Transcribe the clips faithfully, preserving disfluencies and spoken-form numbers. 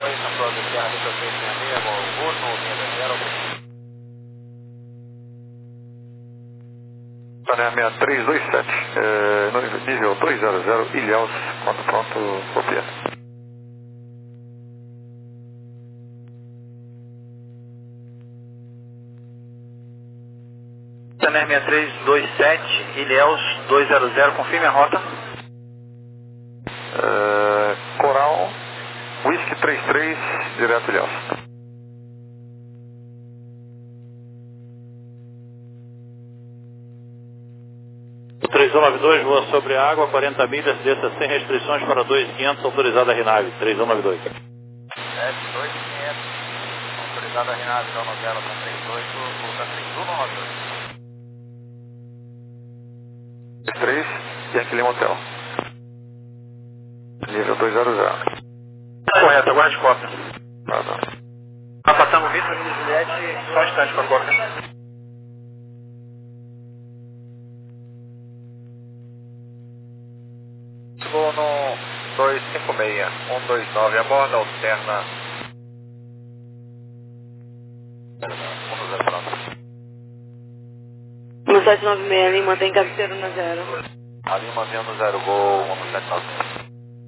Sané seis três dois sete, é, no nível dois zero zero, Ilhéus, quando pronto, copia. Sané seis três dois sete, Ilhéus dois zero zero, confirme a rota. É, Coral, Whisky três três, direto Ilhéus. três um nove dois, voa sobre a água, quarenta milhas, desça sem restrições para dois mil e quinhentos, autorizada a RINAV, três um nove dois. S dois mil e quinhentos, autorizada a RINAV, zero zero, três oito, volta três um nove dois. três, Yankee Lima Hotel. Nível dois zero zero. Correto, aguarde cópia. Ah, não. Tá passando o Vitor e Juliette, só um instante para a cópia. Vou no dois cinco seis, um dois nove, aborda, alterna. um sete nove seis, Lima, tem cabeceiro na zero. A Lima vendo zero, gol, um sete nove seis.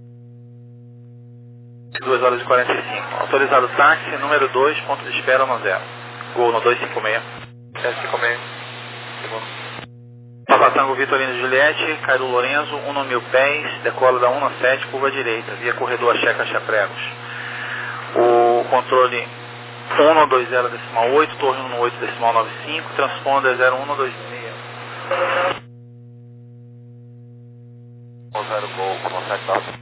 duas horas e quarenta e cinco. Autorizado táxi, número dois, ponto de espera no zero. Gol no dois cinco seis. sete cinco seis. Segundo. Papatango Vitorino Juliette, Cairo Lorenzo, um mil pés, decola da um sete, curva direita, via corredor Axé Caixa Pregos. O controle um dois zero decimal oito, torre um oito decimal nove cinco, transponder zero um dois seis. zero gol, um sete nove.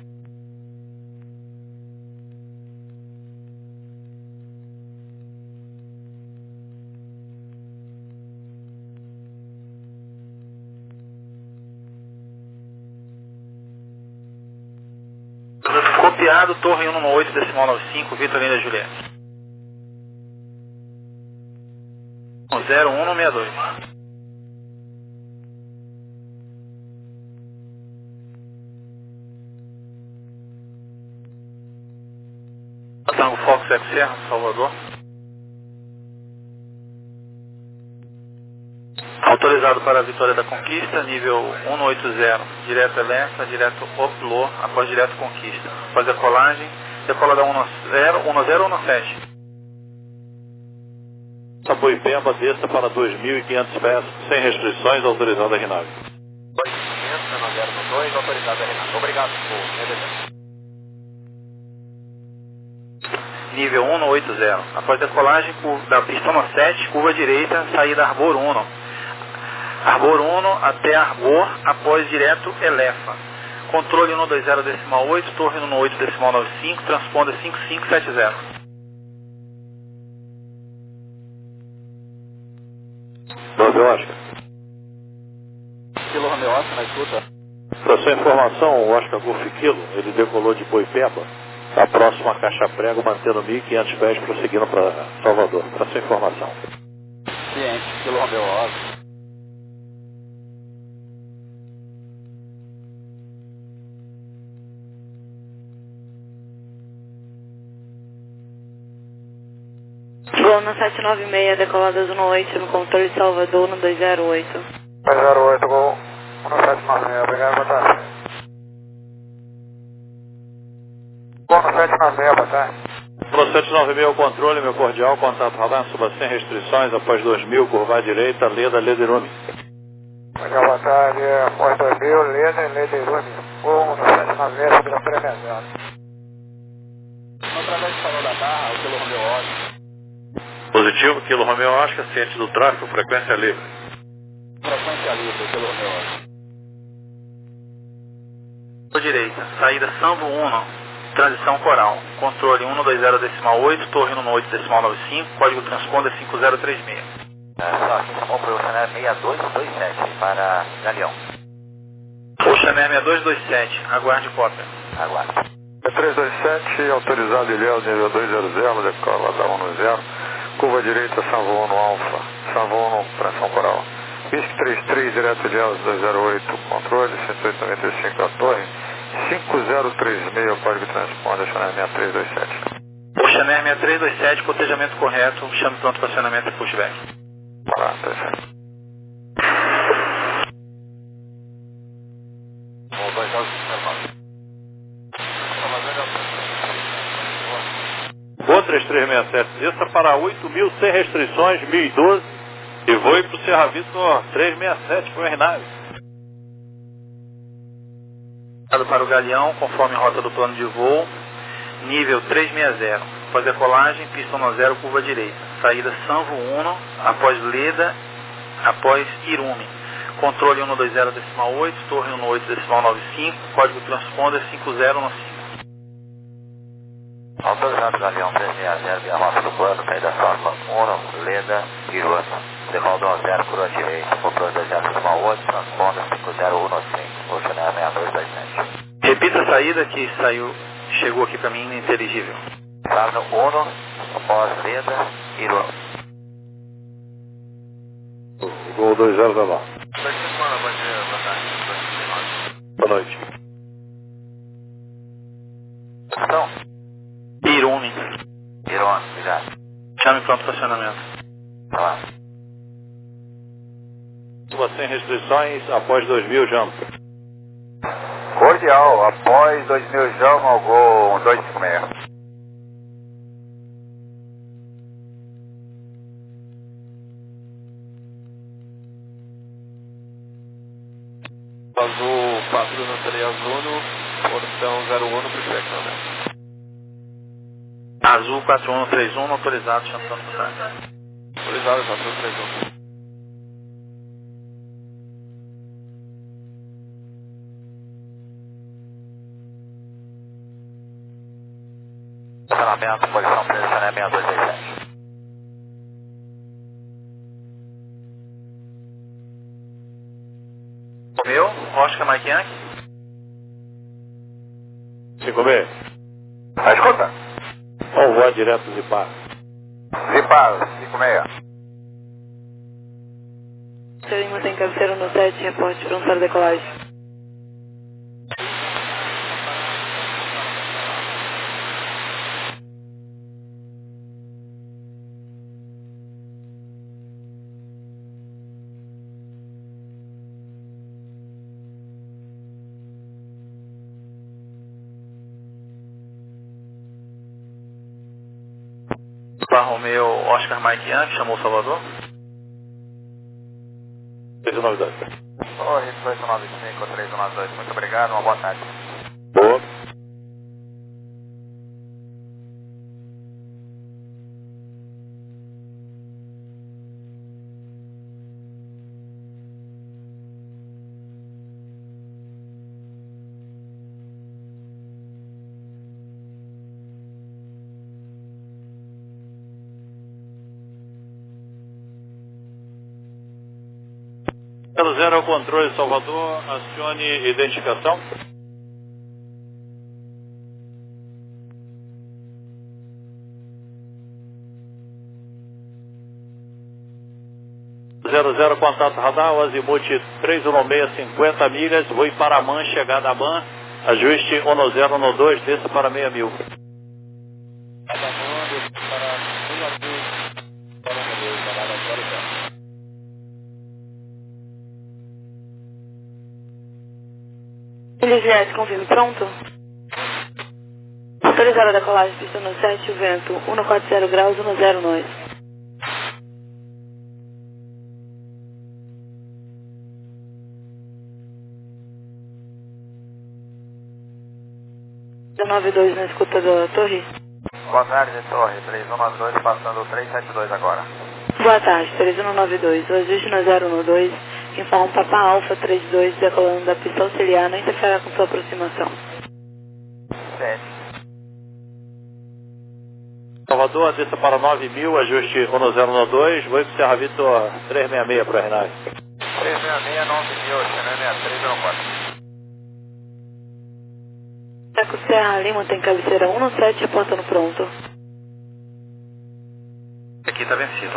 Copiado, torre um oito decimal nove cinco, Vitorino Juliette. zero um seis dois. Tango Fox Eco Serra, Salvador. Autorizado para a Vitória da Conquista, nível um oito zero, direto Elefa, direto Oplo, após direto Conquista. Após a colagem, decola da um zero, um zero ou um sete. Boipeba, desça para dois mil e quinhentos pés, sem restrições, autorizada a RINAV. dois mil e quinhentos, zero dois, autorizada a RINAV. Obrigado, nível um oito zero. Após decolagem da pista um sete, curva direita, saída Arbor um. Arbor um até Arbor, após direto Elefa. Controle um dois zero decimal oito, torre um oito decimal nove cinco, transponder cinco cinco sete zero. doze Oscar. Kilo Romeo Oscar, na escuta. Para sua informação, o Oscar Golf Kilo, ele decolou de Boipeba, a próxima Caixa Prego, mantendo mil e quinhentos pés, prosseguindo para Salvador. Para sua informação. Ciente, Kilo Romeo Oscar. Gol no sete nove seis, decolada zona oito, no controle de Salvador, no dois zero oito. dois zero oito, gol, um sete nove seis, obrigado, boa tarde. Gol no sete nove seis, boa tarde. No sete nove seis, o controle, meu cordial, contato radar, suba sem restrições, após dois mil, curva à direita, Leda, Lederume. Legal, boa tarde, após dois mil, Leda, Lederume. Gol no sete nove seis, sobre a pré-mesada. Outra vez falou da barra, o Kilo Romeo Oscar. Positivo, Kilo Romeo Oscar, ciente do tráfego, frequência livre. Frequência livre, Kilo Romeo Oscar. Direita, saída Sambo um, transição Coral. Controle um dois zero decimal oito, torre um oito decimal nove cinco, código transponder cinco zero três seis. Só aqui chamou para o Chanel seis dois dois sete para Galeão. O Chanel seis dois dois sete, aguarde cópia. Aguarde. três dois sete, autorizado Ilhéus, nível dois zero zero, decola da um zero, curva direita, Sanvo um Alfa, Sanvo um, pressão coral. Whisky três três, direto Ilhéus, dois zero oito, controle, cento e oito noventa e cinco da torre, cinco zero três seis, o código transponder, Chanel seis três dois sete. Oceanária três dois sete, cotejamento correto, chame pronto para acionamento e pushback. Tá, perfeito. Gol três três seis sete, desça para oito mil sem restrições, mil e doze, e voe para o Serra Vitor três seis sete com R nove. Para o Galeão, conforme rota do plano de voo, nível três seis zero. Após decolagem, pista um zero, curva direita. Saída Sanvo um, após Leda, após Irume. Controle um dois zero decimal oito, torre um oito decimal nove cinco, código transponder cinco zero um cinco. Autorizado Galeão três seis zero, via rota do plano, saída Sanvo um, Leda, Irume. Decolado um zero, curva direita, controle dois zero decimal oito, transponder cinco zero um cinco, Oceanária seis dois dois sete. Repita a saída que saiu, chegou aqui para mim ininteligível. Plano um, após Leda, Irume. Gol dois zero da lá. Boa noite. Então, Irume. Irume, obrigado. Chame pronto para acionamento. Tá lá. Sem restrições, após dois mil, jump. Cordial, após dois mil jam ao gol dois cinco seis. Azul quatro um três um, portão zero um no prefeito, né? Azul quatro um três um, autorizado, chame pronto para acionamento. Autorizado, quatro um três um. Estacionamento, posição presidencial seis dois dois sete. Meu, Oscar Mike Yankee. cinco seis. Tá escuta? Vamos voar direto de par. Zipar, cinco seis. Seu Lima tem cabeceira no sete, reporte pronto para decolagem. Romeu, Oscar Mike Yankee, chamou o Salvador. três nove dois. Torre dois nove cinco, três nove dois, muito obrigado, uma boa tarde. Boa. zero zero ao controle Salvador, acione identificação. zero zero contato radar, o azimuth três um seis, cinquenta milhas, voo para Man, chegada a Man, ajuste um zero um dois, desça para seis mil. Juliette, confirme pronto? Autorizada a decolagem, pista no sete, o vento um quatro zero graus, um zero nós. nove dois na escuta da torre. Boa tarde, Torre, três um nove dois, passando três sete dois agora. Boa tarde, três um nove dois, o ajuste no zero um dois, informa Papa Alfa trinta e dois, decolando da pista auxiliar, não interferirá com sua aproximação. sete. Salvador, desça para nove mil, ajuste um zero um dois, voo para Serra Vitor três seis seis para a R nove. três seis seis, nove mil, seis três zero quatro. Teco Serra Lima tem cabeceira um sete, reportando pronto. Aqui está vencido.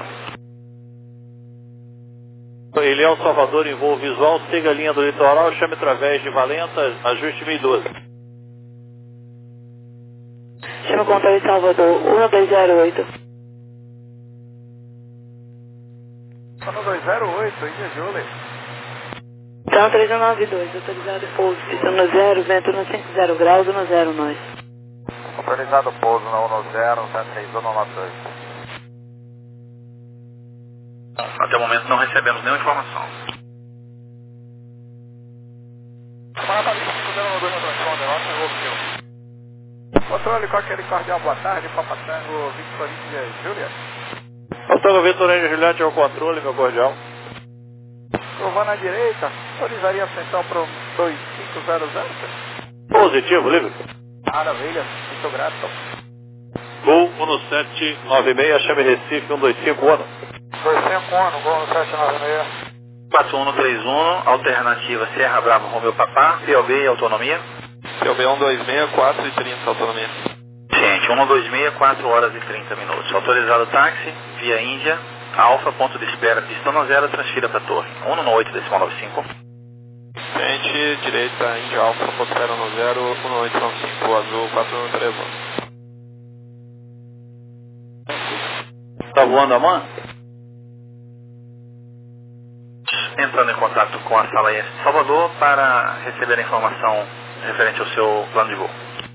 Ilhéu Salvador em voo visual, siga a linha do litoral, chame através de Valença, ajuste mil e doze. chama controle Salvador, um dois zero oito. um dois zero oito, Índia Julie. Então três um nove dois, autorizado pouso, pista no zero, vento no cinco zero graus, no zero nós. Autorizado pouso na um zero, vento seis um nove dois. Até o momento não recebemos nenhuma informação. Controle com aquele cordial, boa tarde, Papa Tango, Victor Índia Julia. Tango Vitor Índia Juliette ao controle, meu cordial. Curva na direita, autorizaria a ascensão para o dois cinco zero zero. Positivo, livre. Maravilha, muito grato. Gol um sete nove seis, chame Recife um dois cinco um. dois cinco um, Gol um sete nove seis. quatro um três um, alternativa Serra Bravo Romeu Papá, P O B e autonomia. P O B um dois seis, quatro e trinta, autonomia. Gente, um dois seis, quatro horas e trinta minutos. Autorizado táxi, via Índia, Alfa, ponto de espera, pista no zero, transfira para torre. um no oito, decimal nove cinco. Frente, direita, Índia Alfa, ponto de espera no zero, um no oito nove cinco, azul, quatro um três um. Tá voando a mão? Entrando em contato com a sala I S de Salvador para receber a informação referente ao seu plano de voo.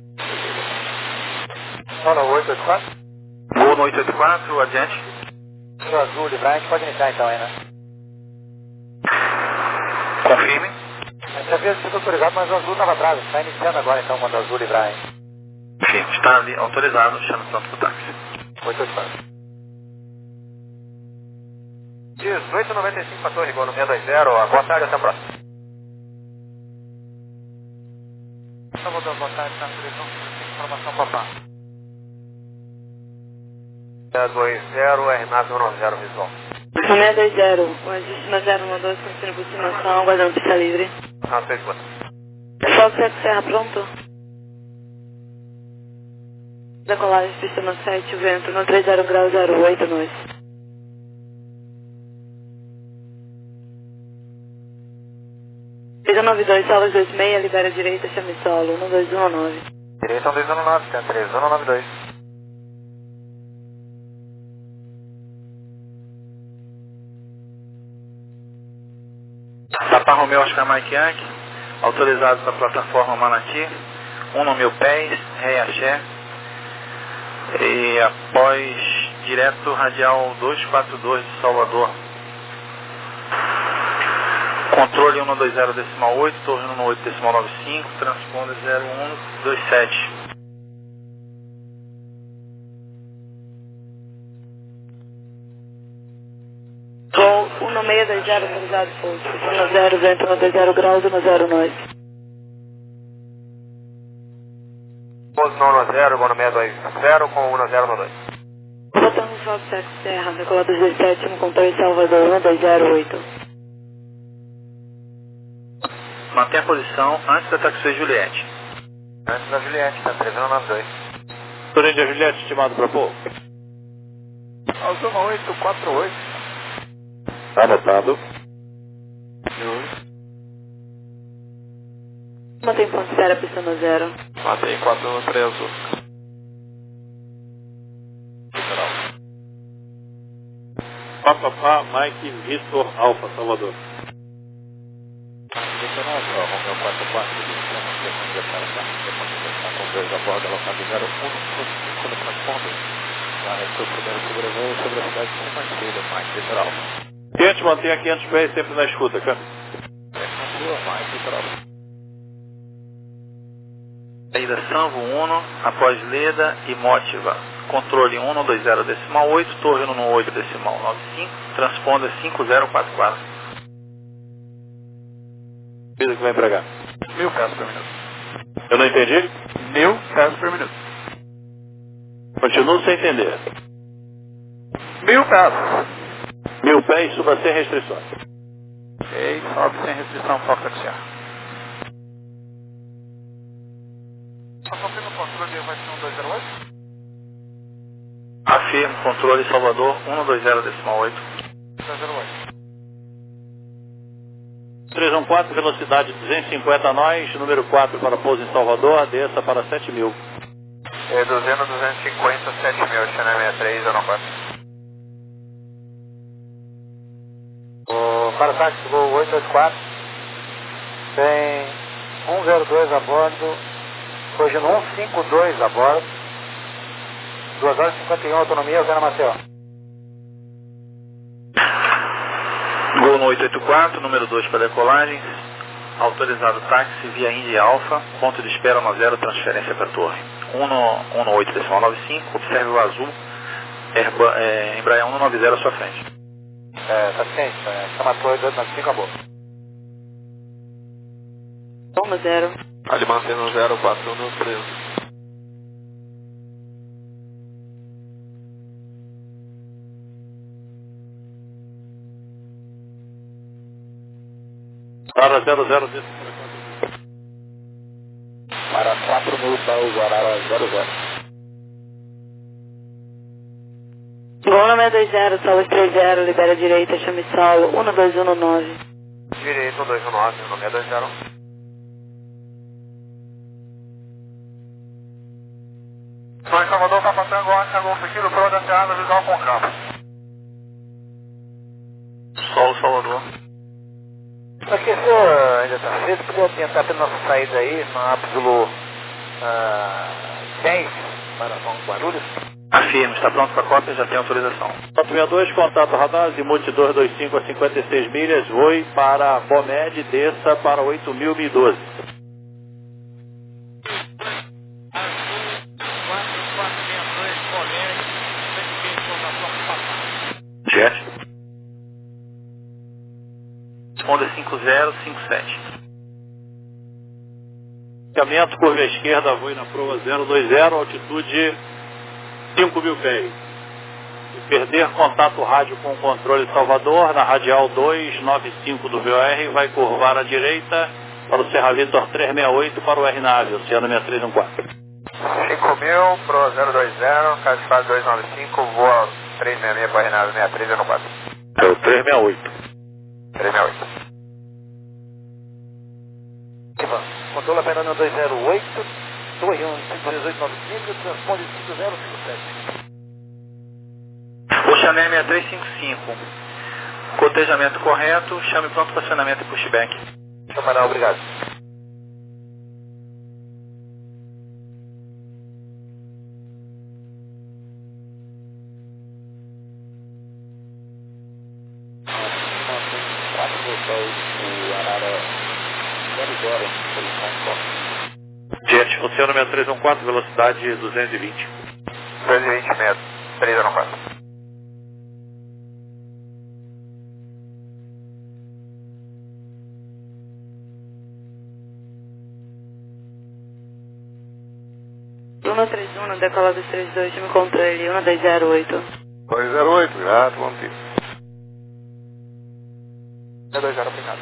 um oito oito quatro. Voo no oito oito quatro, adiante. No azul, livrar, a gente pode iniciar então aí, né? Confirme. A gente havia sido autorizado, mas o azul estava atrás. Está iniciando agora então, quando o azul livrar, hein? Sim, está ali autorizado, chama o tanto do táxi. oito oito quatro. dezoito noventa e cinco para Torre, Gol no seis dois zero. Boa tarde, até a próxima. Salvador, boa tarde, tá? Informação, papá. seis dois zero, R nove um zero, visual. seis dois zero, o ajuste no zero um dois, conhecendo por estimação, aguardando pista livre. Ah, seis quatro. Fox sete Serra, pronto? Decolagem, pista no sete, vento no três zero grau zero oito, nós. três um nove dois, solo dois seis, libera a direita, chame solo, um dois um nove. Direita um dois um nove, três um nove dois. Papa Romeu Oscar Mike Yankee, autorizado para a plataforma Manati, um mil pés, Rei Axé, e após direto radial duzentos e quarenta e dois de Salvador. Controle um dois zero decimal oito, torre um oito decimal nove cinco, transponder zero um dois sete. Gol um seis dois zero, autorizado pouso, pista no zero, vento no dois zero graus, no zero nós. Pouso no um zero, Gol no seis dois zero com um zero no dois. Botamos Fox sete Serra, decolado dezessete, no controle Salvador, um dois zero oito. Mantenha a posição antes da taxi Juliette. Antes da Juliette, tá? três um nove dois. Vitor Índia Juliette, estimado para pouco. Azul oito quatro oito. Tá anotado. Mantém ponto de espera, pista no zero. Matei quatro um três azul. Papapá, Mike, Vitor, Alfa, Salvador. Romeu quatro quatro, sequência de para cá, sequência com dois a bordo, alocado zero um cinco no transponder. Já restou o primeiro sobrevoo sobre a cidade de São Marcelo, Mike, Vitor Alfa. Quente, mantenha quinhentos pés sempre na escuta, cara. Tranquilo, Mike, Vitor Alfa. Saída Sanvo Uno, após Leda e Motiva. Controle um dois zero decimal oito, torre um oito decimal nove cinco, transponder cinco zero quatro quatro. Vida que vai empregar. Mil peças por minuto. Eu não entendi? Mil peças por minuto. Continuo sem entender. Mil peças. Mil pés, suba sem restrições. Ok, sobe sem restrição, Fox Axiar. Confirma o controle, vai ser um dois zero oito? Afirmo, controle Salvador um dois zero decimal oito. dois zero oito. três um quatro, velocidade duzentos e cinquenta nós, número quatro para pouso em Salvador, desça para sete mil. Reduzindo duzentos e cinquenta, sete mil, Channel sessenta e três, zero quatro. O para táxi Gol oito oito quatro, tem um zero dois a bordo, hoje no um cinco dois a bordo, duas horas e cinquenta e um, autonomia, Zé Maceió. Gol no oito oito quatro, número dois para decolagens, autorizado táxi via Indy Alpha, ponto de espera no zero, transferência para a torre. um no oito decimal nove cinco, observe o azul, Airba, é, Embraer um nove zero à sua frente. É, tá ciente, é, chama a torre dois nove cinco, acabou. um zero. Ali mantendo zero quatro no treze. Para zero zero. Para quatro mil para o Guarara zero zero. Gol no seis dois zero, solo três zero, libera a direita, chame solo, um dois um nove. Direito, um dois um nove, no seis dois zero. São Salvador, Papatango, Oscar, Golfo Kilo, Pro Ateado, visual com campo. Solo Salvador. Aqui, o senhor ainda está cedo, podia tentar pela nossa saída aí, na Absolu uh, dez, para São Guarulhos? Afirmo, está pronto para a cópia, já tem autorização. quatro seis dois, contato radar, Azimuth duzentos e vinte e cinco a cinquenta e seis milhas, voe para Bomed, desça para oito mil e doze. Jet. Responda cinco zero cinco sete. Caminhamento curva esquerda, voe na prova zero dois zero, altitude cinco mil pés. Se perder contato rádio com o controle Salvador, na radial duzentos e noventa e cinco do V O R, vai curvar à direita para o Serra Vitor trezentos e sessenta e oito para o R-Nave, Oceano seis três um quatro. cinco mil, Pro zero dois zero, Cascade duzentos e noventa e cinco, voa trezentos e sessenta e seis para a Renave sessenta e três, zero quatro. É o trezentos e sessenta e oito. trezentos e sessenta e oito. Controle a Fernando dois zero oito, torre um cinco três oito nove cinco, transponde cinco zero cinco sete. Oceané seis três cinco cinco. Cotejamento correto, chame pronto para acionamento e pushback. Camarão, obrigado. Jet, Oceano seis três um quatro, velocidade duzentos e vinte. duzentos e vinte metros, três zero quatro. um três um, decolado dos três dois, me controle, um dois zero oito. dois zero oito, grato, bom dia. dois zero, obrigado.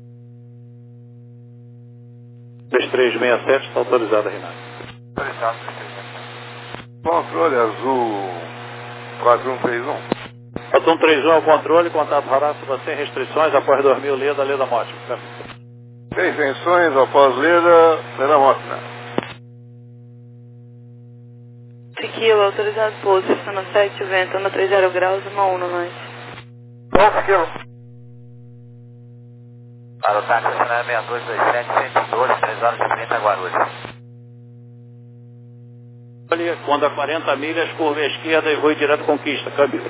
três três seis sete, está autorizado a Renata. Autorizado, três três seis sete. Controle azul quatro um três um. quatro um três um é o controle, contato radar sem restrições, após dormir o Leda, Leda Mótica. Sem extensões, após Leda, Leda Mótica. Kilo, autorizado pouso, estaciona sete, vento, anda três zero graus, uma um no norte. Golfo Kilo. Para o táxi nacional seis dois dois sete, cento e doze, três horas e trinta, Guarulhos. Olha, quando a quarenta milhas, curva à esquerda e voe direto conquista, câmbio.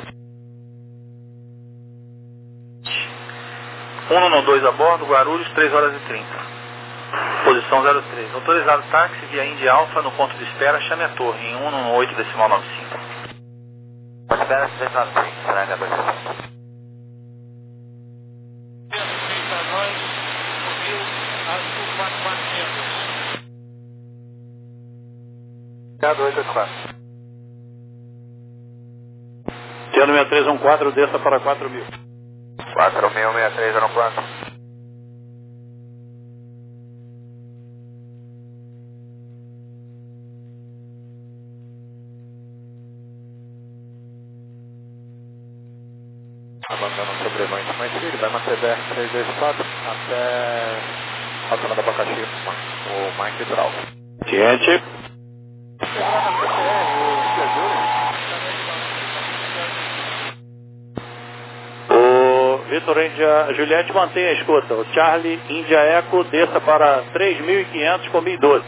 um no dois a bordo, Guarulhos, três horas e trinta. Posição zero três. Autorizado táxi via Indy Alpha no ponto de espera, chame a torre em um no oito decimal nove cinco. Espera trezentos e noventa e cinco, será que é dois sessenta? Obrigado, oito oito quatro. Oceano seis três um quatro, desça para quatro mil. quatro mil, sessenta e três, zero quatro. Abandona sobre muito mais filho, vai manter B R três dois quatro até a zona da Abacaxi, o mais litoral. Ciente. Segurança Vitor Índia Juliette, mantenha a escuta. O Charlie Índia Eco, desça para três mil e quinhentos com mil e doze.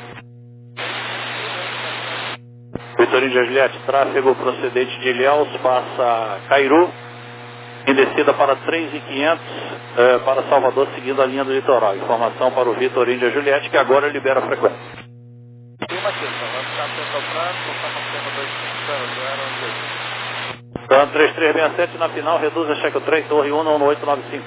Vitor Índia Juliette, tráfego procedente de Ilhéus, passa Cairu, em descida para três mil e quinhentos eh, para Salvador, seguindo a linha do litoral. Informação para o Vitor Índia Juliette, que agora libera a frequência. Então, três três seis sete na final, reduz a cheque três, torre um, um oito nove cinco.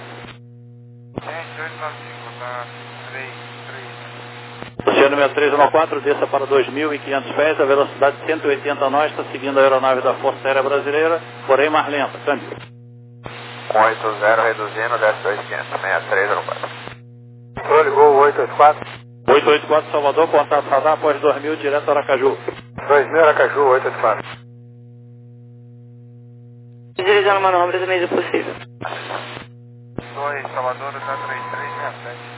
Oceano sessenta e três um quatro, desça para dois mil e quinhentos pés, a velocidade de cento e oitenta nós, está seguindo a aeronave da Força Aérea Brasileira, porém mais lenta. Câmbio. um oito zero, reduzindo, desce dois mil e quinhentos, sessenta e três zero quatro. Controle Gol oito oito quatro. oito oito quatro Salvador, contato radar após dois mil, direto a Aracaju. dois mil Aracaju, oito oito quatro. Deslizando manobras a medida possível. dois, Salvador, está três três seis sete.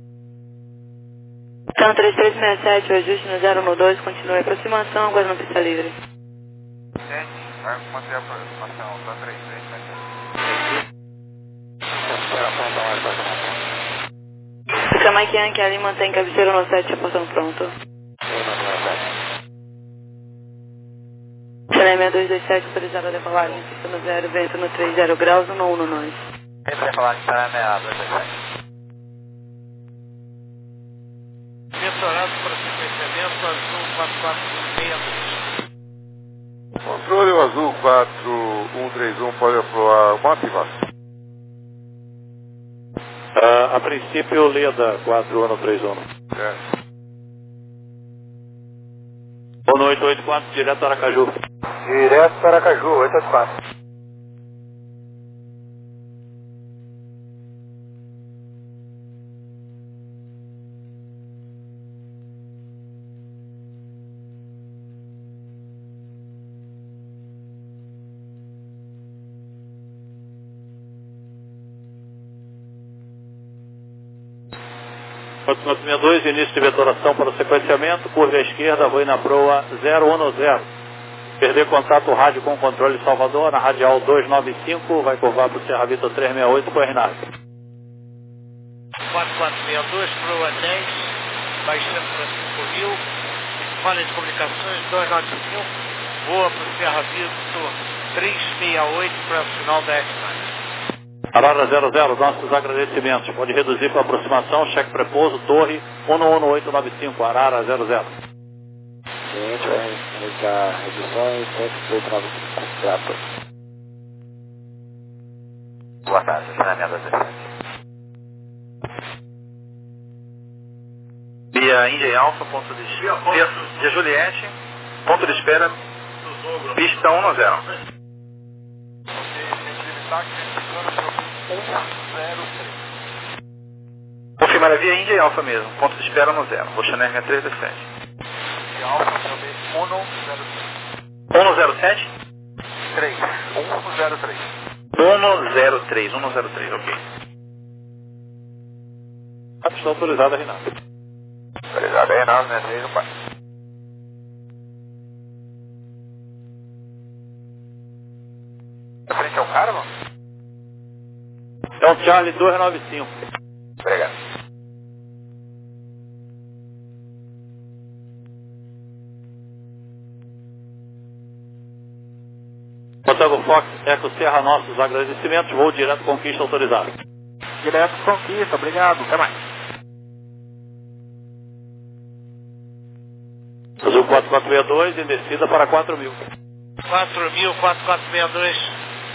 Então, três três seis sete, o ajuste no zero um dois, continue a aproximação, agora não pista livre. Gente, vai manter a aproximação, está três três sete sete. Fica Mike Yankee ali, mantém cabeceira no sete, portão pronto. Chile seis dois dois sete, autorizado a decolagem, pista no zero, vento no três zero graus, no um no nós. Sempre decolagem para seis dois dois sete. Mentorado para sequenciamento azul quatro quatro seis dois. Controle o azul quatro um três um, pode aprovar uma ativação. Uh, a princípio, Leda quatro um três um. É. um oito oito quatro, direto a Aracaju. Direto para Aracaju, oito oito quatro. quatro quatro seis dois, início de vetoração para o sequenciamento, curva à esquerda, vou na proa zero um zero. Perder contato rádio com o controle de Salvador, na radial dois nove cinco, vai curvar para o Serra Vitor trezentos e sessenta e oito com a Renata. quatro quatro seis dois, proa dez, baixando para cinco mil, falha de comunicações dois nove cinco, voa para o Serra Vitor trezentos e sessenta e oito para o final da X-Line. Arara zero zero, nossos agradecimentos. Pode reduzir para aproximação, cheque prepouso, torre um um oito nove cinco, Arara zero zero. Gente, vai realizar reduções, cento e oito nove cinco, grato. Boa tarde, seis dois dois sete. Via Índia e Alfa, ponto de espera. Via Juliette, ponto de espera, pista um a zero. Confirmar a via Índia e Alfa mesmo, ponto de espera no zero. Oceaner sessenta e três dezessete. E Alfa também um zero um zero sete? três. um zero três. um zero três, um zero três, ok. A pista autorizada, Renato. Autorizada, Renato, né? três um quatro. Na frente é o cara, mano? Então, Charlie dois nove cinco. Obrigado. Otago Fox, Eco Serra, nossos agradecimentos. Voo direto Conquista autorizado. Direto Conquista, obrigado, até mais. Azul quatro quatro seis dois, em descida para quatro mil. quatro mil, quatro quatro seis dois.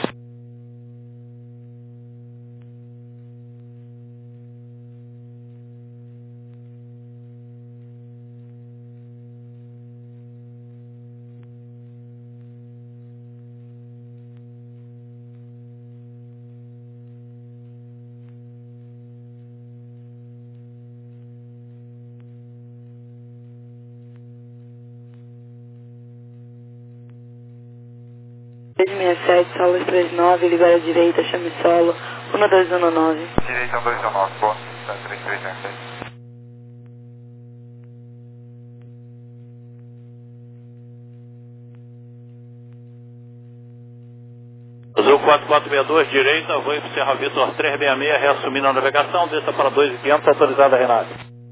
três seis sete, solo três nove, libera a direita, chame solo, um dois um nove. Direita um dois um nove, boa. Tá três três seis sete. Azul Azul quatro quatro seis dois, direita, voo para Serra Vitor três seis seis, reassumindo a navegação, desça para dois mil e quinhentos, autorizada Renato.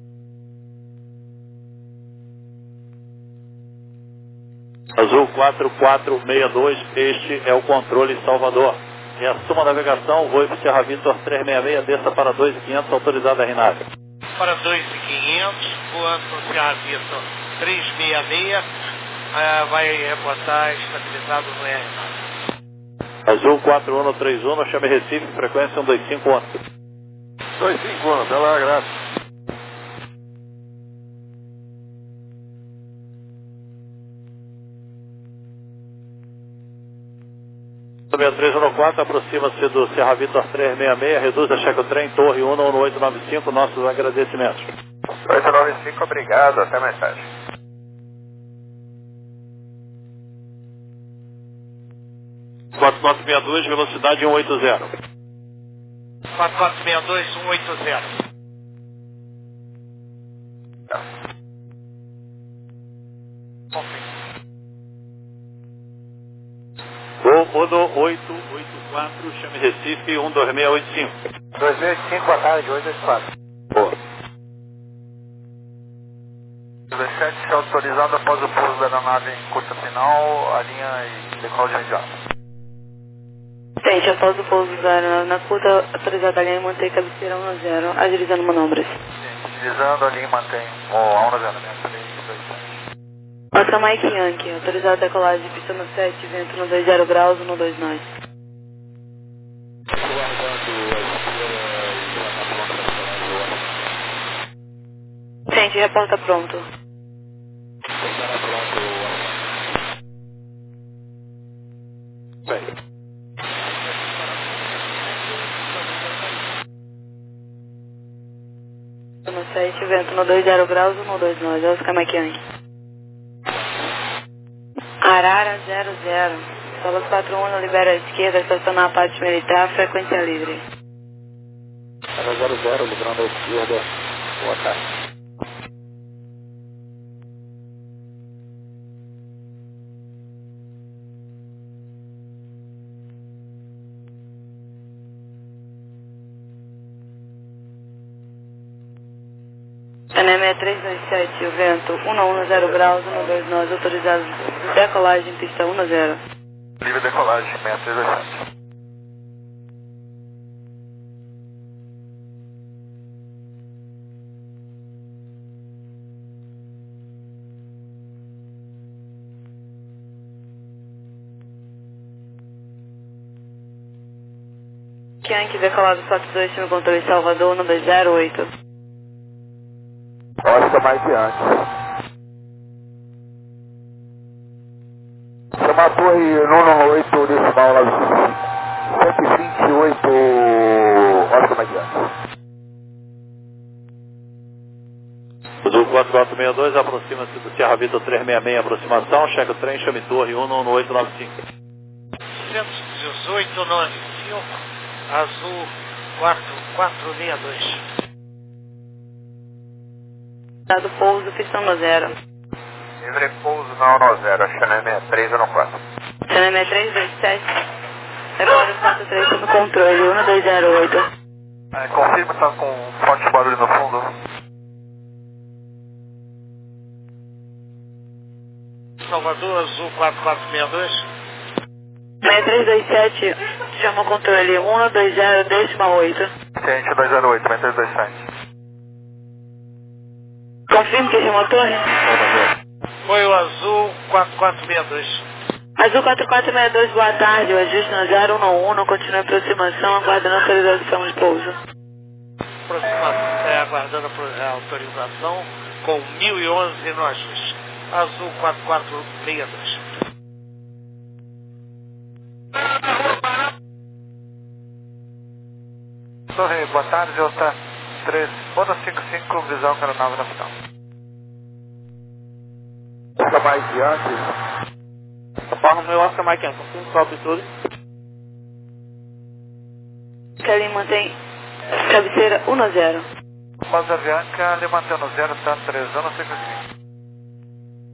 Azul quatro quatro seis dois, este é o controle Salvador. Reassuma a navegação, voo para Serra Vitor três seis seis, desça para dois mil e quinhentos, autorizada Renato. Para dois mil e quinhentos, voando para Serra Vitor três seis seis, uh, vai reportar estabilizado no R. Azul quatro um três um, chame Recife, frequência um dois cinco um. dois cinco um, até lá, graças. seis três um quatro, aproxima-se do Serra Vitor três seis seis, reduz a cheque o trem, Torre um um oito nove cinco, nossos agradecimentos. oito nove cinco, obrigado, até mais tarde. quatro quatro seis dois, velocidade cento e oitenta. quatro quatro seis dois, cento e oitenta. Voo Odo oito oito quatro, chame Recife um dois seis oito cinco. dois mil e cinco, boa tarde, oito oito quatro. Boa. dezessete, autorizado após o pouso da aeronave em curta final, a linha e decolar de imediato. Gente, após o pouso da aeronave na curta, autorizada a linha e mantém cabeceira um a zero, agilizando manobras. Utilizando a linha e mantém o um a zero, né? três dois sete. Oscar Mike Yankee, autorizado a decolagem, pista no sete, vento no dois zero graus, no dois nove. Gente, reporta pronto. Bem. No sete, vento no dois zero graus, no dois nove, Oscar Mike Yankee. Arara zero zero, Solas quatro um, libera a esquerda, estacionar a parte militar, frequência livre. Arara zero zero, livrando a esquerda, boa tarde. N M três dois sete, o vento um um zero graus, um dois nove, autorizado decolagem, pista um a zero. Livre decolagem, seis três dois sete. Yankee, decolado quatro dois, no controle Salvador, um dois zero oito. Oscar mais diante. Chama a torre um oito decimal cento e vinte e oito, Oscar mais diante. Azul quatro quatro seis dois, aproxima-se do Serra Vitor três seis seis, aproximação, checa o trem, chame Torre um um oito nove cinco. cento e dezoito, nove cinco, Azul quatro quatro seis dois. Dado pouso, pista um a zero. Livre pouso na um zero, Xané três um quatro. Xané três dois sete, decolado quatro três, no controle, um dois zero oito. É, confirma que está com um forte barulho no fundo. Salvador, Azul quatro quatro seis dois. seis três dois sete, chama o controle um dois zero, décima oito. Ciente dois zero oito, seis três dois sete. Confirme que chamou a torre? Foi o Azul quatro quatro seis dois. Azul quatro quatro seis dois, boa tarde, o ajuste na zero um um, continua a aproximação, aguardando a autorização de pouso. Aproximação, é, aguardando a autorização com mil e onze no ajuste. Azul quatro quatro seis dois. Torre, boa tarde, Delta três, Bono cinco cinco, visão para a aeronave na final. Oscar mais diante. Conforme o meu Oscar Mike Yankee, confirma sobe tudo. Kelly mantém cabeceira um a zero. Rosa Bianca, levantando zero, tá três anos, cinco cinco.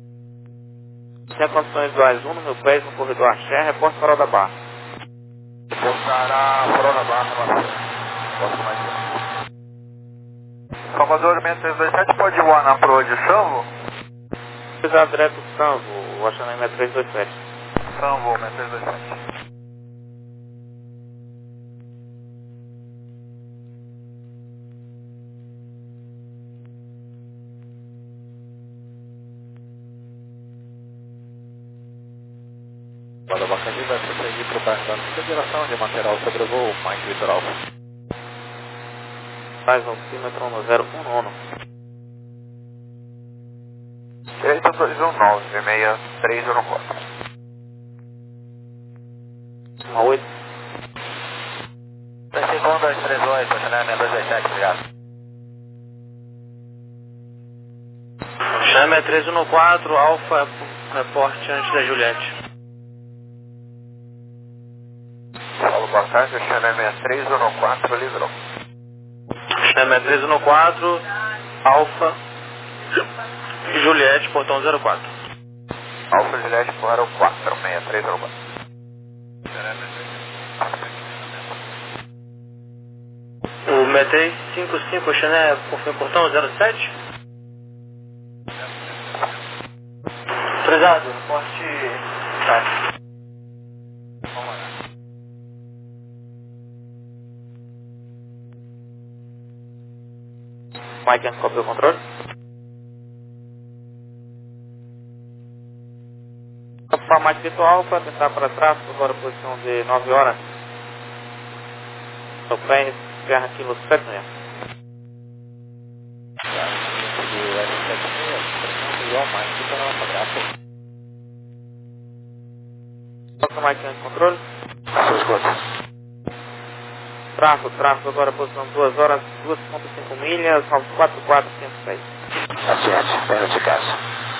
Sem condições duas um, no meu pés no corredor Axé, reporte farol da Barra. Postará Corona Barra, Posso mais Salvador seis três dois sete pode voar na proa de Samvo? Precisar direto do Samvo, o Oceaname é três dois sete. Samvo, seis três dois sete. Guarda Bacani vai prosseguir para o bairro da segunda direção de manterá o sobrevoo, Mike Vitor Alfa. Faz altímetro no zero um nono. Direita dois um nove, seis três zero quatro. um oito. Segundo dois três oito, Oceaname dois dois sete, obrigado. Oceaname é três um quatro, Alfa, reporte antes da Juliette. Paulo, boa tarde, Oceaname três um quatro, livrou. Oceaname é três um quatro, Alfa, Juliette, portão zero quatro. Alfa Juliette para o quatro seis três zero quatro. O Metei cinco cinco, Oceaname, confirma portão zero sete. Prezado, reporte sete. Mike, copia o controle. Para Mike Vitor Alfa, tentar para tráfego, agora posição de nove horas. Sopé, Serra Kilo sete seis. Toca Mike, controle. Tráfego, tráfego agora posição duas horas, duas vírgula cinco milhas, nove quatro quatro cinco seis. Aciente, perto de casa.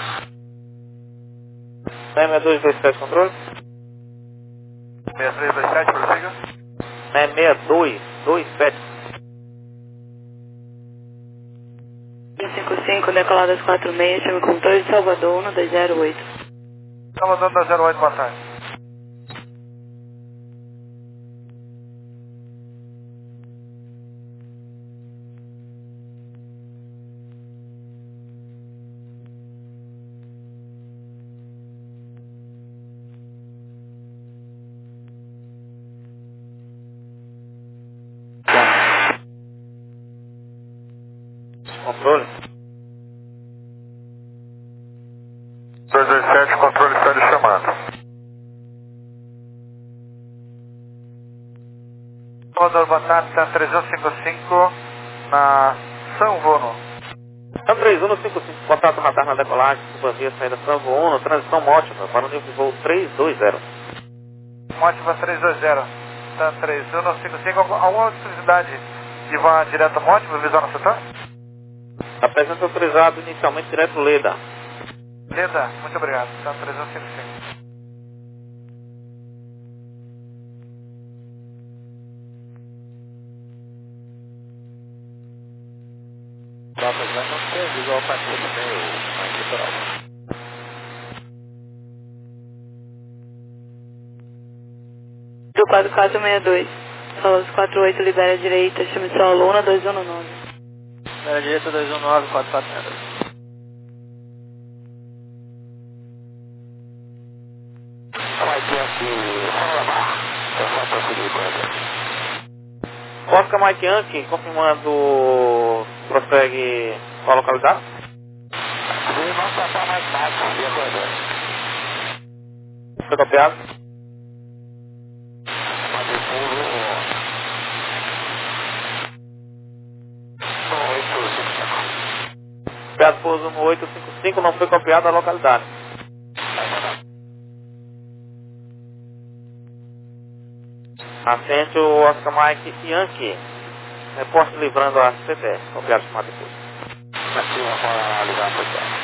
M dois dois sete, controle. seis três dois sete, prossiga. M seis dois dois sete. cinco cinco, decolado às quatro e meia, chama controle de Salvador, um dois zero oito. Salvador dois zero oito, boa tarde. Controle. dois dois sete, controle está lhe chamando. Salvador, boa tarde, está três um cinco cinco na São Vono. São três um cinco cinco, contato radar na decolagem, supervia saída Samvo um, transição Mótima, para o nível de voo três dois zero. Mótima três dois zero, está três um cinco cinco, alguma possibilidade de voar direto a Mótima, visão no setor? Apresenta autorizado inicialmente direto Leda. Leda, muito obrigado, está três um cinco cinco. Tropas vai não ter visual parceiro também, o mais litoral. Do quatro quatro seis dois. Solos quatro oito, libera a direita, chama de solo um dois um nove. Libera a direita dois um nove, quatro quatro seis dois. Oscar Mike Yankee, confirmando, prossegue qual a localidade? Foi copiado? Copiado pouso no oito cinco cinco, não foi copiado a localidade. Assente o Oscar Mike Yankee. Reporte livrando a C T S. Copiado chamado depois. Ativa para ligar a C T S.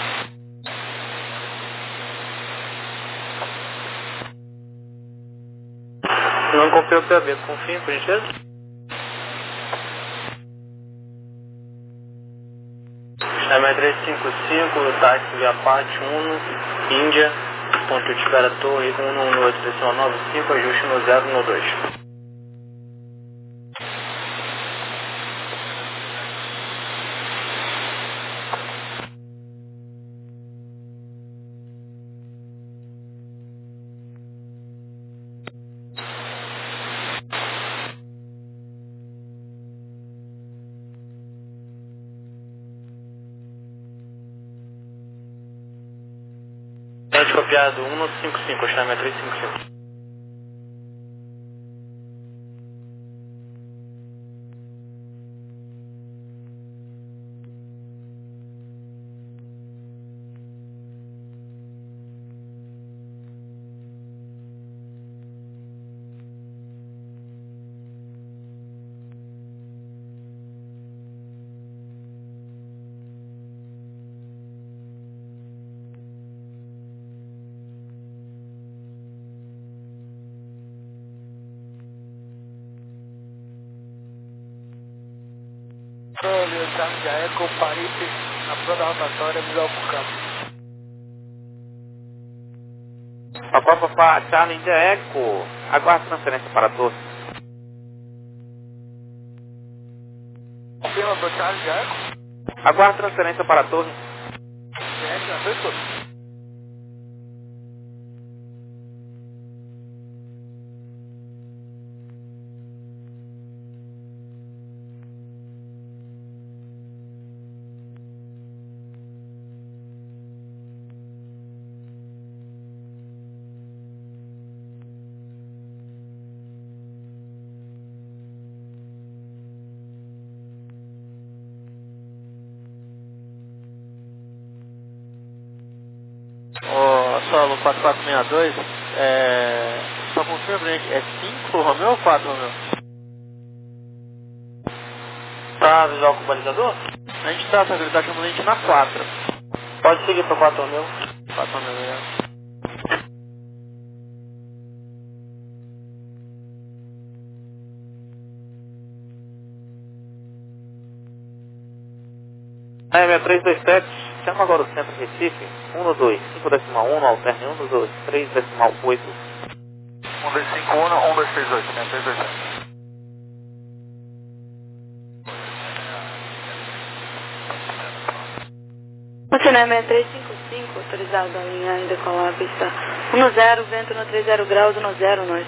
Não copiou o P B. Confirme, por gentileza. M três cinco cinco, táxi via parte um, Índia, ponto de espera torre um um oito, decisão nove cinco, ajuste no zero um dois. Copiado um cinco cinco, chame a três cinco cinco. Charlie de Eco, Paripe, na prova da rotatória, visual por campo. Papá, papá, Charlie de Eco, aguarde transferência para a torre. Confirma para o Charlie de Eco. Aguarde transferência para a torre. Transferência na torre, torre. Ô, Solo quatro quatro seis dois, é... só confirma pra gente, é cinco Romeu ou quatro Romeu? Tá visual com o balizador? A gente tá, só que ele tá chamando a gente na quatro. Pode seguir para o quatro Romeu. quatro Romeu, é. A M três dois sete, chama agora o centro Recife, um dois cinco decimal um, alterne um dois três decimal oito. um dois cinco um, um dois seis oito, né? três dois sete. Funcionamento três cinco cinco, autorizado a alinhar e decolar a pista um zero, vento no trinta graus, um zero, nós.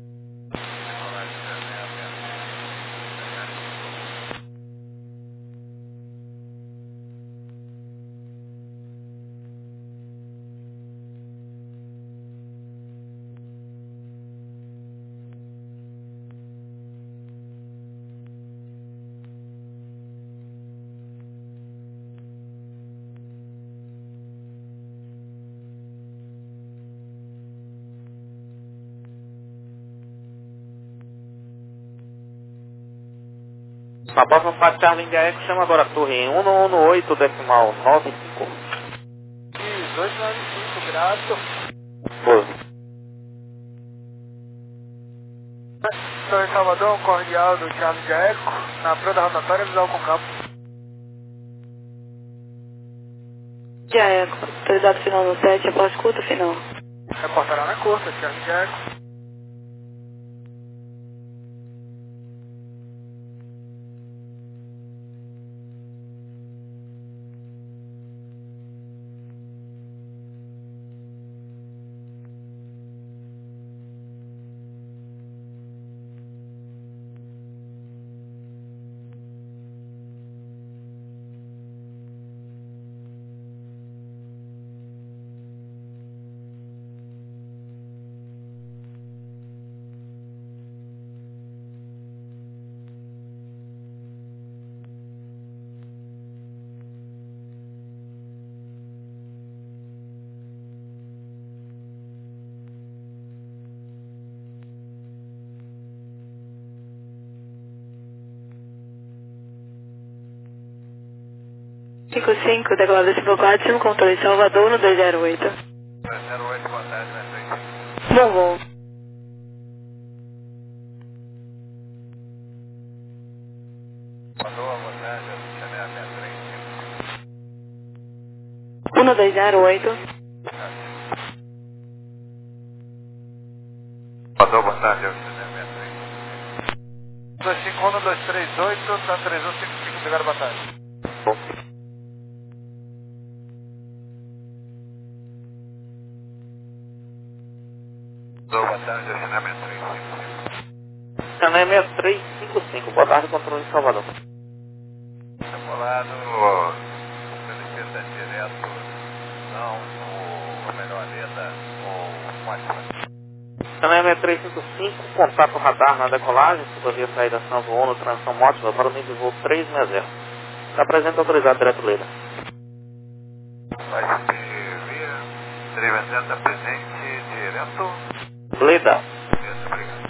Papá, papá, Charlie de Eco, chama agora a torre em um um oito decimal nove cinco. Isso, dois nove cinco, grato. Foi. Torre Salvador, um cordial do Charlie de Eco, na prova da rotatória, visual com campo. Já é, autorizado final no sete, após curta final. Reportará na curta, Charlie de Eco. cinco cinco, declarado cinco quatro, no controle Salvador no dois zero oito. dois zero oito, boa tarde, né? Bom voo. Mandou, boa tarde, chamei a sessenta e três. um dois zero oito. Mandou, boa tarde, eu chamei a sessenta e três. dois cinco um, dois três oito, Santa três um cinco cinco, obrigado, boa tarde. Boa tarde, eu chamei a sessenta e três. Canal três cinco cinco, boa tarde, controle de Salvador. Estamos lá no Felicita Direto, não, no, ou melhor, ali da Canal seis três cinco cinco, contato radar na decolagem, rodovia saída Santo Ono, transição Mótila para o nível de voo trezentos e sessenta. Está presente autorizado direto Leda. Vai via trezentos e sessenta presente direto. Leda. Isso, obrigado.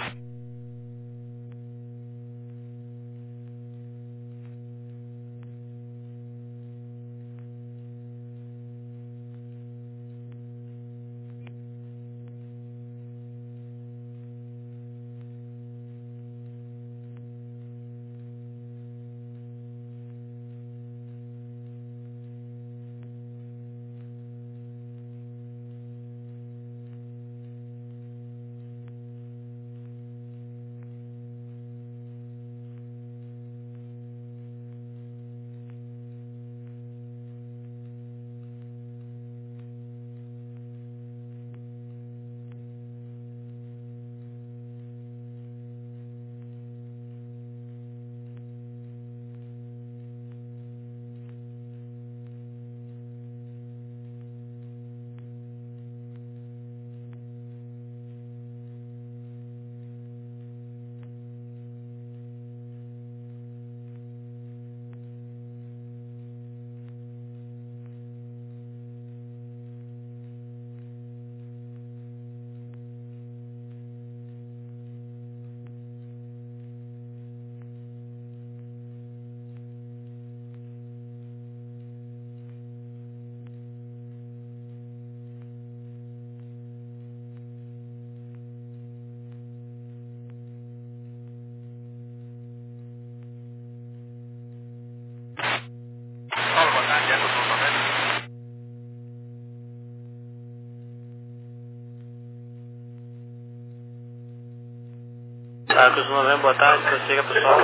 Arcos novembro, boa tarde, prossiga pessoal.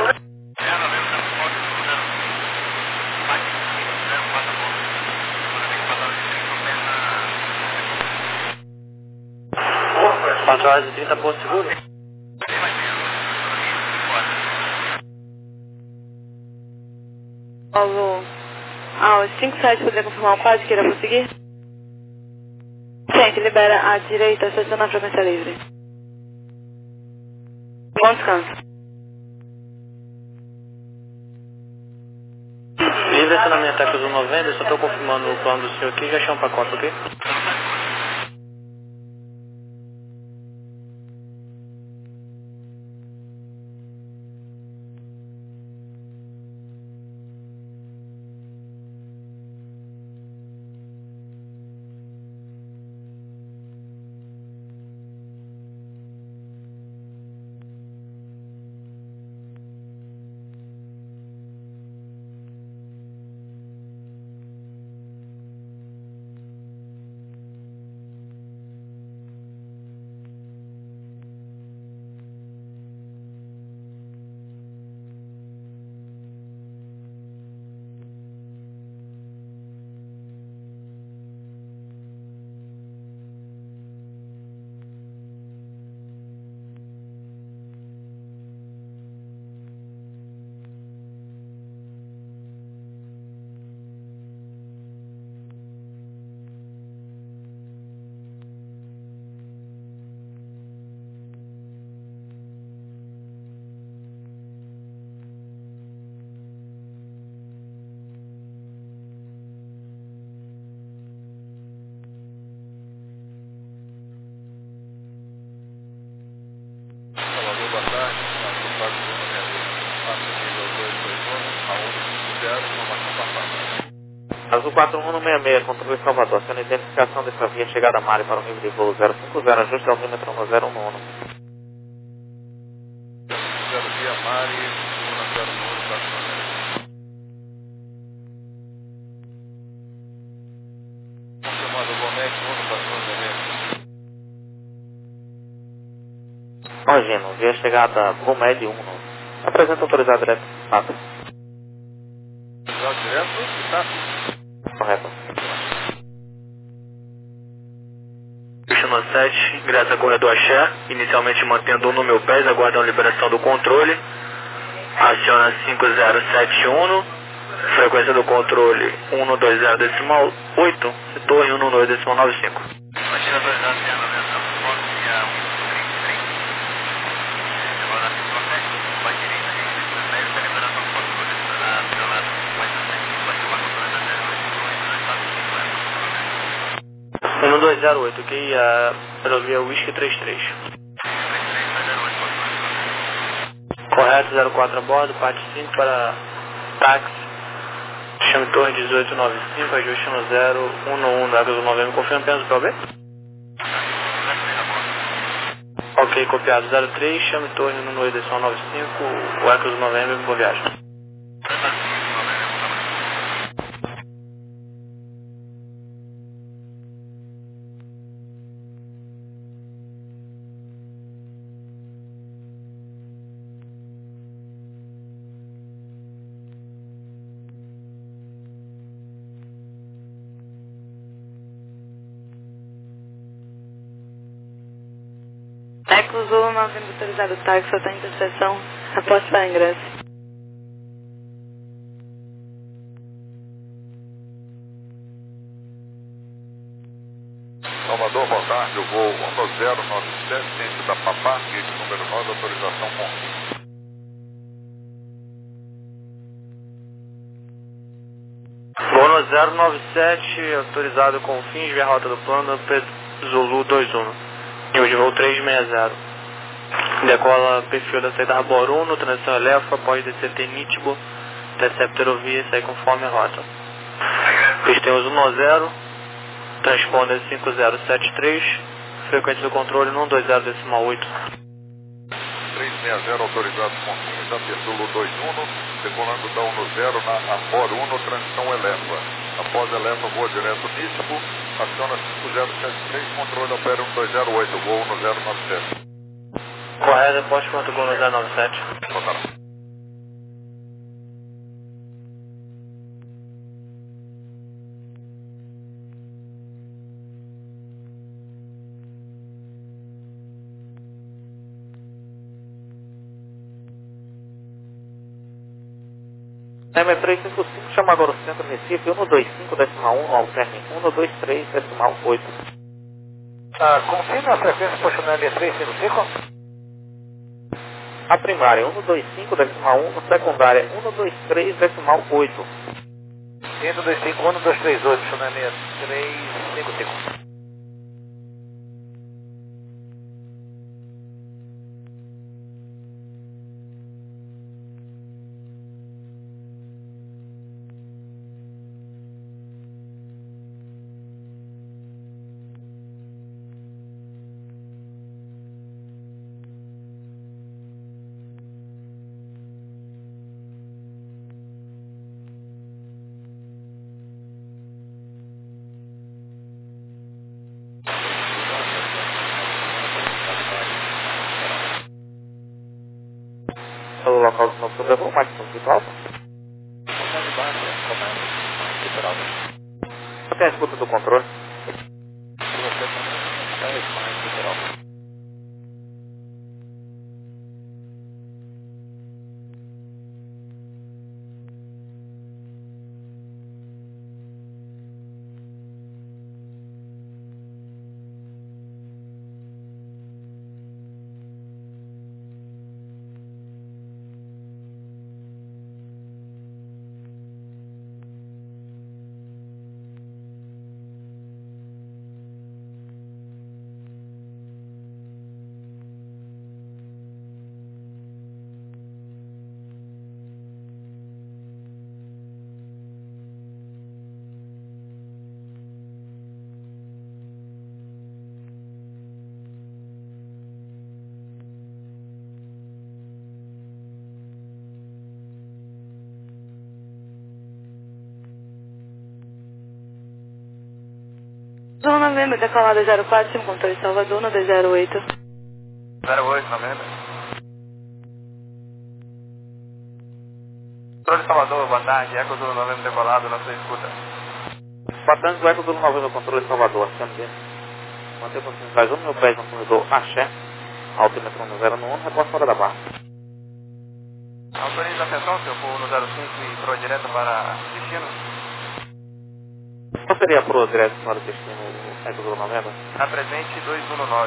quatro horas e trinta, Porto Seguro. Alô. Ah, os cinco sete, poderia confirmar o quadro que irá prosseguir? Gente, libera à direita, estaciona na frequência livre. Bom descanso. Livre estacionamento Arcos novembro, eu só estou confirmando o plano do senhor aqui, já achei um pacote, ok? Azul quatro um um seis seis, controle Salvador, sendo identificação dessa via chegada a Mari para o nível de voo zero cinco zero, ajuste altímetro no zero um um. zero via Mari, um zero um, estacionamento. Confirmado o Bonete, um, estacionamento. Imagino, via chegada Bomed um, apresenta autorizado direto, fato. Autorizado direto, está. Correto. Cristiano sete, ingressa corredor Axé, inicialmente mantendo um no meu pés, aguardando a liberação do controle. Aciona cinco zero sete um, frequência do controle cento e vinte decimal oito, retorno cento e doze decimal nove cinco. Imagina dois anos de aviação, ponto via um. zero oito, ok? A aerovia Whisky trinta e três. Correto, zero quatro a bordo, parte cinco para táxi. Chame torre dezoito noventa e cinco, ajuste no zero um um da Eco Novembro. Confirma apenas o P O B? Ok, copiado zero três, chame torre no oito noventa e cinco, o Eco Novembro, boa viagem. Eco Zulu Novembro autorizado táxi, só está em interseção, após para ingresso. Salvador, boa tarde, o voo um zero nove sete, ciência da Papá, gate número nove, autorização com Voo zero nove sete, autorizado com fins, via rota do plano, Zulu dois um. Nível de voo trezentos e sessenta. Decola perfil da saída Arbor um, transição Elefa, após descer Tenitibo, intercepta aerovia e sai conforme a rota. Pistemos um zero, transponder cinco zero sete três, frequência do controle um dois zero decimal oito. trezentos e sessenta, autorizado com fins, da Zulu dois um, decolando da um zero na Arbor um, transição Elefa. Após Elefa, voa direto Nítibo, aciona cinco zero sete três, controle opera um dois zero oito, voo um zero nove sete. Correto, após quanto gol no zero nove sete. Botaram. M três cinco cinco, chama agora o centro Recife, um dois cinco decimal um, alterne um dois três decimal oito. Ah, confirme a frequência posicionando M três cinco cinco. A primária um dois cinco decimal um, a secundária um dois três decimal oito. um dois cinco, um dois três oito, posicionando M três cinco cinco. O local do nosso sobrevoo, mais de alta. Até a escuta do controle. Zulu Novembro, decolada zero quatro, sim, controle Salvador, no dois zero oito. zero oito, Novembro. Controle Salvador, boa tarde, Eco Zulu Novembro decolado, na sua escuta. Batando o Eco Zulu Novembro, controle Salvador, acendo dele. Manter posição atrás um mil pés no corredor Axé, altímetro no zero um, reposto fora da barra. Autoriza a atenção, seu voo no zero cinco e proa direto para destino? Qual seria a proa direto para o destino Eco Zulu Novembro? Apresente dois um nove.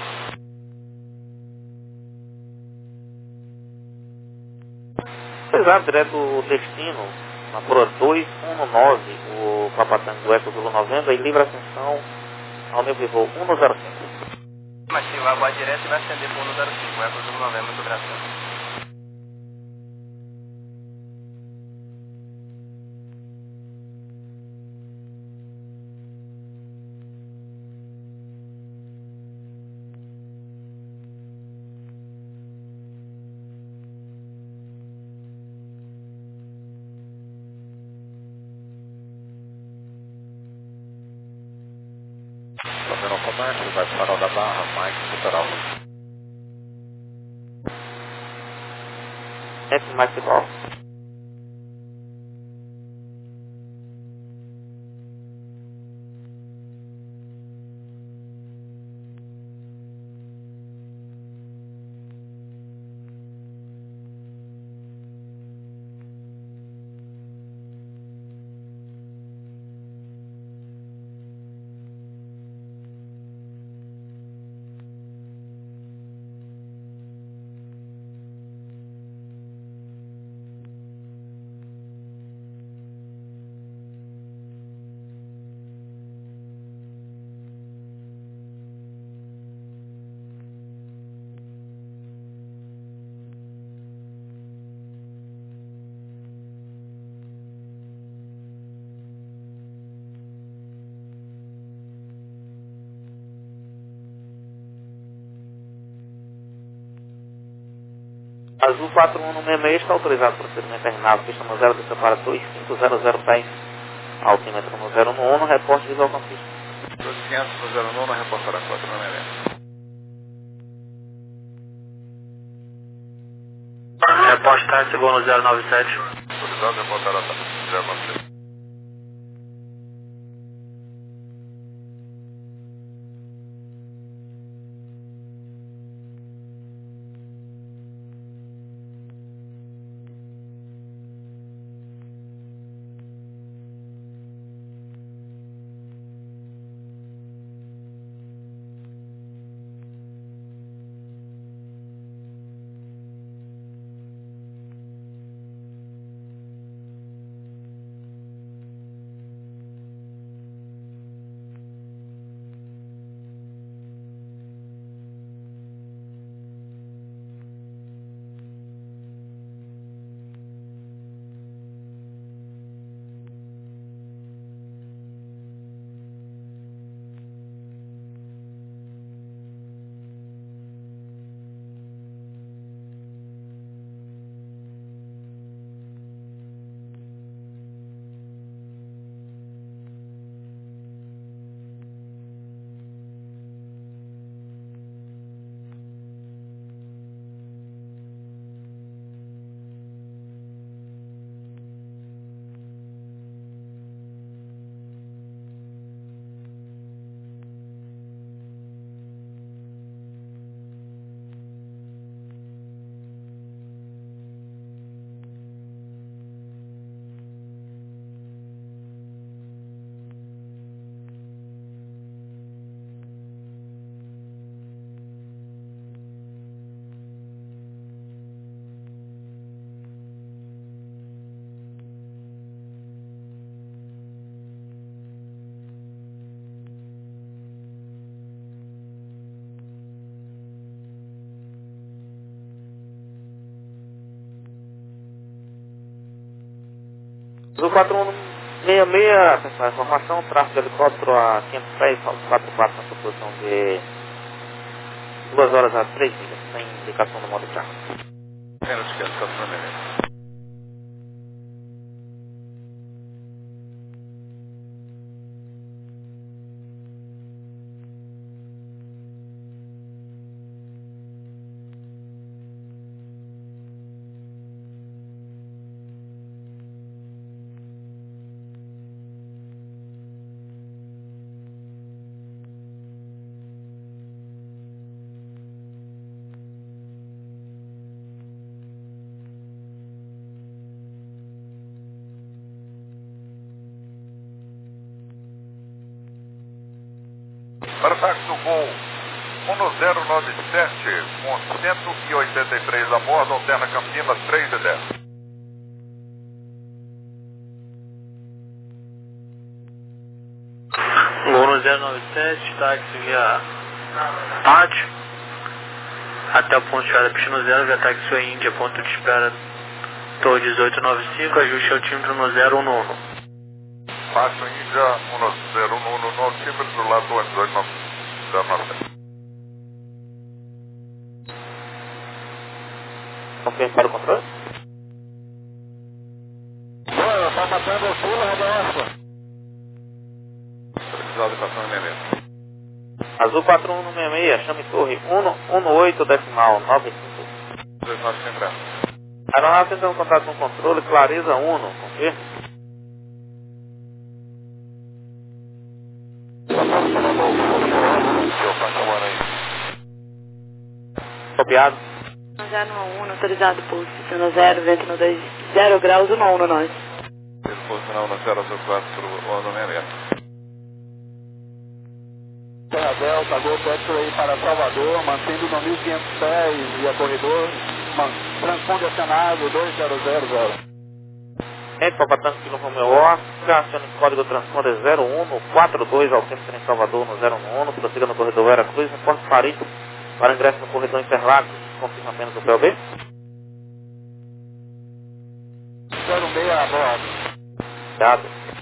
Pois é, direto o destino, na proa dois um nove, o Papatango Eco Zulu Novembro, e livre ascensão ao nível de voo um no zero cinco. Mas se vai direto e vai ascender para o um zero cinco, é para o novembro, muito obrigado. Terminal Comércio, vai para o Farol da Barra, Mike Litoral. F Mike Litoral. Azul quatro um no seis seis está autorizado para procedimento terminado, pista no zero desta para dois cinco zero zero pés, altímetro no zero um no, reporte visual com pista. dois quinhentos no zero um, reportará quatro no elemento. Reporte tarde, chegou no zero nove sete. Autorizado, reportará zero nove sete. Azul quatro um seis seis, pessoal, informação, tráfego de helicóptero a quinhentos pés, quatro quatro na sua posição de duas horas a três milhas, sem indicação do modo tráfego. Menos quinhentos, quatro no elemento. Para o táxi do voo um zero nove sete, com cento e oitenta e três a bordo, alterna Campinas três e dez. Voo no zero nove sete, táxi via Pátio, até o ponto de espera Pistino Zero, via táxi Índia, ponto de espera Torre dezoito noventa e cinco, ajuste ao tímetro no zero um um. Pátio Índia, zero um um, no tímetro lá do dezoito noventa e cinco. Confirme para o controle? Boa, tá matando o pulo, Roberto. Precisar de estação M M. Azul quatro um um seis seis, chame torre um um oito decimal nove cinco. dois nove central. Aeronave tentando contato com o controle, clareza um, confirme? Copiado. zero um um, autorizado pulso, sino zero, vento no dois, zero graus, um um no nós. Ele posicionou no zero zero quatro, Orlando sessenta e sete. Terra Delta, Gol X-Ray para Salvador, mantendo no mil e quinhentos pés via corredor, transponde acionado dois zero zero zero. Entre Papa Tango Kilo Romeo Oscar, acione código transponder zero um no quatro dois ao centro em Salvador no zero um um, prossiga no corredor Vera Cruz, reporte Paris para ingresso no corredor Interlagos, confirma apenas o P O B. zero seis a bordo. Dado.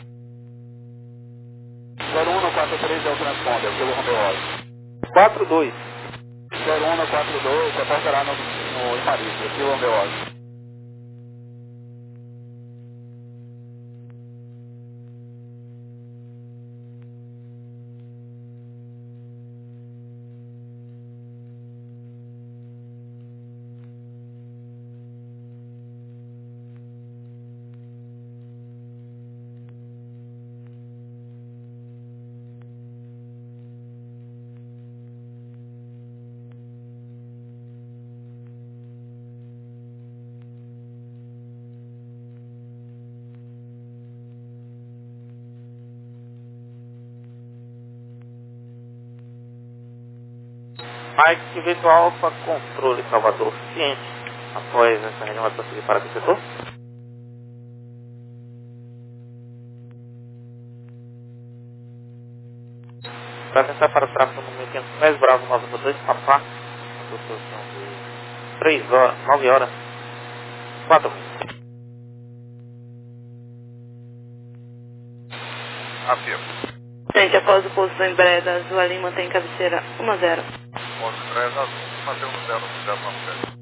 zero um no quatro três é o transponder, Kilo Romeo Oscar. quatro dois. zero um no quatro dois, reportará no, no em Paris, Kilo Romeo Oscar. Mike, Vitor Alfa, controle Salvador, ciente. Após essa reunião, vai prosseguir para que setor? Para tentar para o tráfego no mil e quinhentos pés, Bravo noventa e dois, Papá, a posição de três horas, nove horas, quatro minutos. Afirmo. Gente, após o posto em Breda, Azul ali mantém cabeceira um a zero. Ponto três azul, mantém no zero zero nove sete.